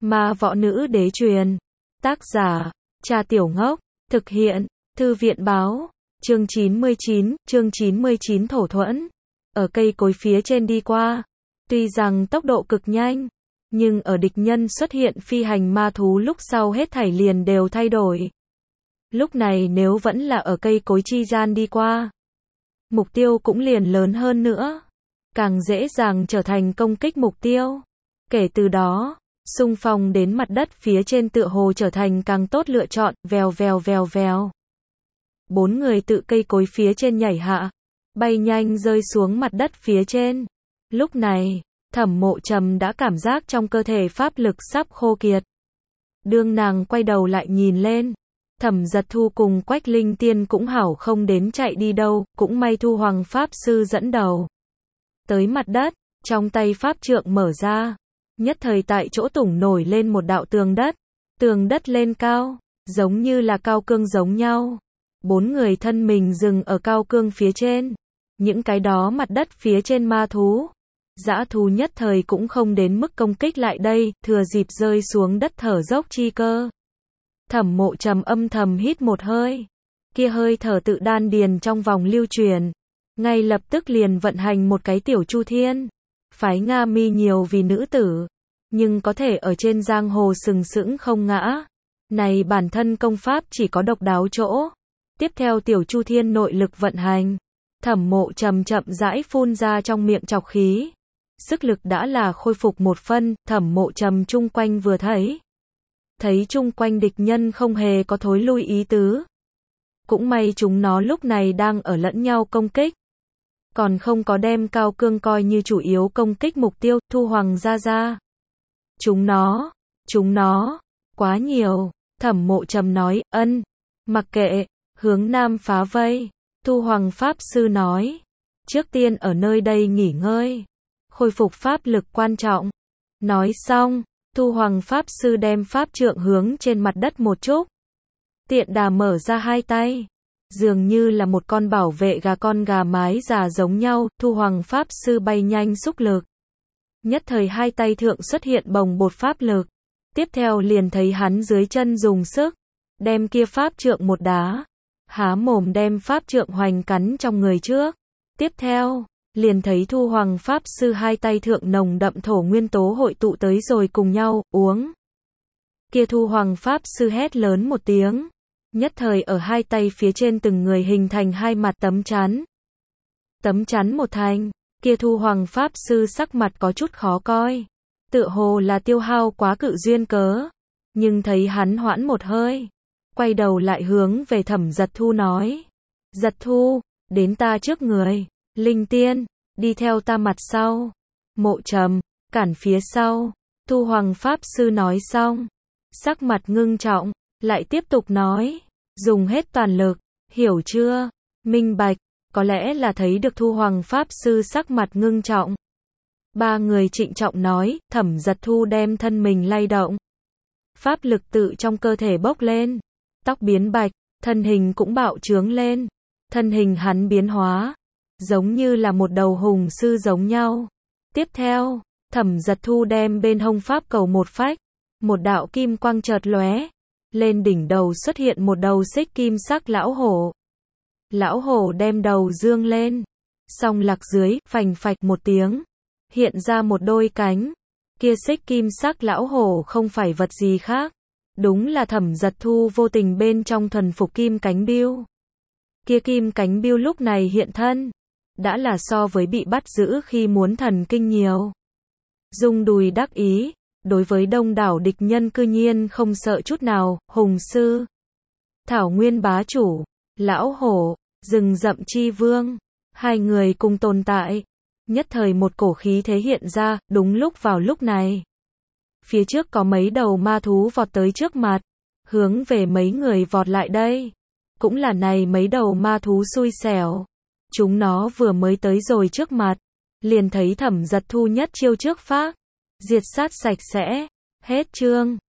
Ma võ nữ đế truyền. Tác giả, Cha Tiểu Ngốc. Thực hiện, Thư viện báo. Chương 99 thổ thuẫn. Ở cây cối phía trên đi qua. Tuy rằng tốc độ cực nhanh, nhưng ở địch nhân xuất hiện phi hành ma thú lúc sau hết thảy liền đều thay đổi. Lúc này nếu vẫn là ở cây cối chi gian đi qua, mục tiêu cũng liền lớn hơn nữa, càng dễ dàng trở thành công kích mục tiêu. Kể từ đó, xung phong đến mặt đất phía trên tựa hồ trở thành càng tốt lựa chọn. Vèo vèo vèo vèo. 4 người tự cây cối phía trên nhảy hạ, bay nhanh rơi xuống mặt đất phía trên. Lúc này, Thẩm Mộ Trầm đã cảm giác trong cơ thể pháp lực sắp khô kiệt. Đương nàng quay đầu lại nhìn lên, Thẩm Giật Thu cùng Quách Linh Tiên cũng hảo không đến chạy đi đâu, cũng may Thu Hoàng Pháp Sư dẫn đầu. Tới mặt đất, trong tay pháp trượng mở ra, nhất thời tại chỗ tủng nổi lên một đạo tường đất lên cao, giống như là cao cương giống nhau. 4 người thân mình dừng ở cao cương phía trên, những cái đó mặt đất phía trên ma thú, dã thú nhất thời cũng không đến mức công kích lại đây, thừa dịp rơi xuống đất thở dốc chi cơ. Thẩm Mộ Trầm âm thầm hít một hơi, kia hơi thở tự đan điền trong vòng lưu truyền, ngay lập tức liền vận hành một cái tiểu chu thiên. Phái Nga Mi nhiều vì nữ tử, nhưng có thể ở trên giang hồ sừng sững không ngã. Này bản thân công pháp chỉ có độc đáo chỗ. Tiếp theo tiểu chu thiên nội lực vận hành, Thẩm Mộ Trầm chậm rãi phun ra trong miệng trọc khí. Sức lực đã là khôi phục một phân. Thẩm Mộ Trầm chung quanh vừa thấy chung quanh địch nhân không hề có thối lui ý tứ. Cũng may chúng nó lúc này đang ở lẫn nhau công kích, còn không có đem cao cương coi như chủ yếu công kích mục tiêu. Thu Hoàng ra. Chúng nó, quá nhiều. Thẩm Mộ Trầm nói, mặc kệ, hướng nam phá vây. Thu Hoàng Pháp Sư nói, trước tiên ở nơi đây nghỉ ngơi, khôi phục pháp lực quan trọng. Nói xong, Thu Hoàng Pháp Sư đem pháp trượng hướng trên mặt đất một chút, tiện đà mở ra hai tay, dường như là một con bảo vệ con gà mái già giống nhau. Thu Hoàng Pháp Sư bay nhanh xúc lực, nhất thời hai tay thượng xuất hiện bồng bột pháp lực. Tiếp theo liền thấy hắn dưới chân dùng sức, đem kia pháp trượng một đá, há mồm đem pháp trượng hoành cắn trong người trước. Tiếp theo, liền thấy Thu Hoàng Pháp Sư hai tay thượng nồng đậm thổ nguyên tố hội tụ tới rồi cùng nhau, uống. Kia Thu Hoàng Pháp Sư hét lớn một tiếng, nhất thời ở hai tay phía trên từng người hình thành hai mặt tấm chắn. Tấm chắn một thành, kia Thu Hoàng Pháp Sư sắc mặt có chút khó coi, tựa hồ là tiêu hao quá cự duyên cớ, nhưng thấy hắn hoãn một hơi, quay đầu lại hướng về Thẩm Giật Thu nói, Giật Thu, đến ta trước người. Linh Tiên, đi theo ta mặt sau. Mộ Trầm, cản phía sau. Thu Hoàng Pháp Sư nói xong, sắc mặt ngưng trọng, lại tiếp tục nói, dùng hết toàn lực, hiểu chưa? Minh bạch. Có lẽ là thấy được Thu Hoàng Pháp Sư sắc mặt ngưng trọng. 3 người trịnh trọng nói. Thẩm Giật Thu đem thân mình lay động, pháp lực tự trong cơ thể bốc lên, tóc biến bạch, thân hình cũng bạo trướng lên. Thân hình hắn biến hóa, giống như là một đầu hùng sư giống nhau. Tiếp theo, Thẩm Giật Thu đem bên hông pháp cầu một phách, một đạo kim quang chợt lóe, lên đỉnh đầu xuất hiện một đầu xích kim sắc lão hổ. Lão hổ đem đầu dương lên, song lạc dưới, phành phạch một tiếng, hiện ra một đôi cánh. Kia xích kim sắc lão hổ không phải vật gì khác, đúng là Thẩm Giật Thu vô tình bên trong thuần phục kim cánh biêu. Kia kim cánh biêu lúc này hiện thân, đã là so với bị bắt giữ khi muốn thần kinh nhiều. Dung đùi đắc ý, đối với đông đảo địch nhân cư nhiên không sợ chút nào. Hùng sư, thảo nguyên bá chủ, lão hổ, rừng rậm chi vương, hai người cùng tồn tại. Nhất thời một cổ khí thế hiện ra. Đúng lúc vào lúc này, phía trước có mấy đầu ma thú vọt tới trước mặt, hướng về mấy người vọt lại đây. Cũng là này mấy đầu ma thú xui xẻo, chúng nó vừa mới tới rồi trước mặt, liền thấy Thẩm Giật Thu nhất chiêu trước phác, diệt sát sạch sẽ. Hết chương.